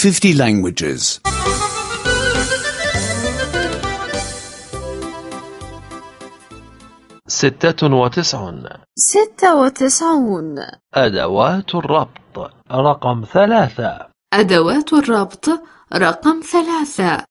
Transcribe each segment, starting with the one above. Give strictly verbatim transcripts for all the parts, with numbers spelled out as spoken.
fifty languages. ستة وتسعون. ستة وتسعون. أدوات الربط رقم ثلاثة. أدوات الربط رقم ثلاثة.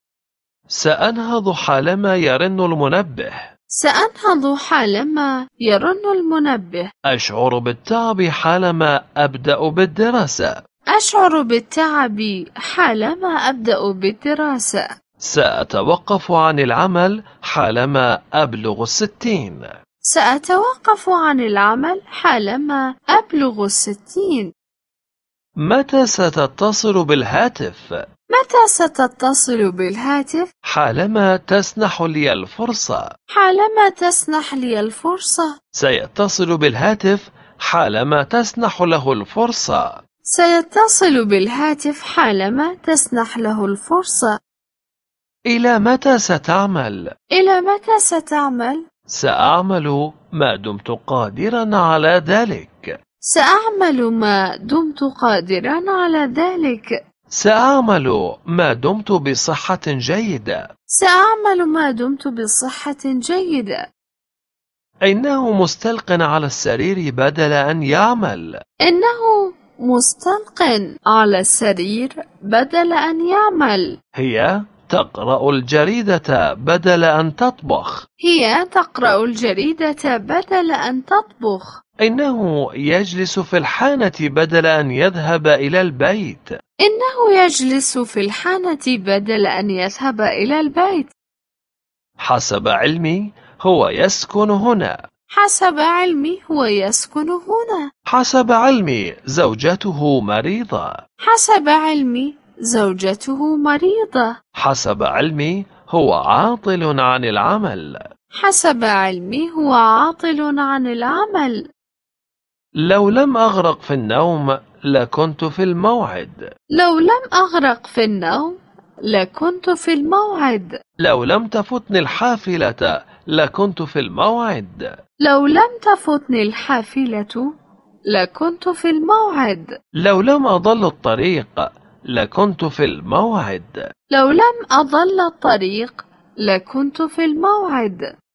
سأنهض حالما يرن المنبه. سأنهض حالما يرن المنبه. أشعر بالتعب حالما أبدأ بالدراسة. أشعر بالتعب حالما أبدأ بالدراسة. سأتوقف عن العمل حالما أبلغ الستين. سأتوقف عن العمل حالما أبلغ الستين. متى ستتصل بالهاتف؟ متى ستتصل بالهاتف؟ حالما تسنح لي الفرصة. حالما تسنح لي الفرصة. سيتصل بالهاتف حالما تسنح له الفرصة. سيتصل بالهاتف حالما تسنح له الفرصة. إلى متى ستعمل؟ إلى متى ستعمل؟ سأعمل ما دمت قادرا على ذلك. سأعمل ما دمت قادرا على ذلك. سأعمل ما دمت بصحة جيدة. سأعمل ما دمت بصحة جيدة. إنه مستلق على السرير بدل أن يعمل. إنه مستلق على السرير بدل أن يعمل. هي تقرأ الجريدة بدل أن تطبخ. هي تقرأ الجريدة بدل أن تطبخ. إنه يجلس في الحانة بدل أن يذهب إلى البيت. إنه يجلس في الحانة بدل أن يذهب إلى البيت. حسب علمي هو يسكن هنا. حسب علمي هو يسكن هنا. حسب علمي زوجته مريضة. حسب علمي زوجته مريضة. حسب علمي هو عاطل عن العمل. حسب علمي هو عاطل عن العمل. لو لم أغرق في النوم لكنت في الموعد. لو لم أغرق في النوم لكنت في الموعد. لو لم تفوتني الحافلة لكنت في الموعد. لو لم تفوتني الحافلة لكنت في الموعد. لو لم أضل الطريق لكنت في الموعد. لو لم أضل الطريق لكنت في الموعد.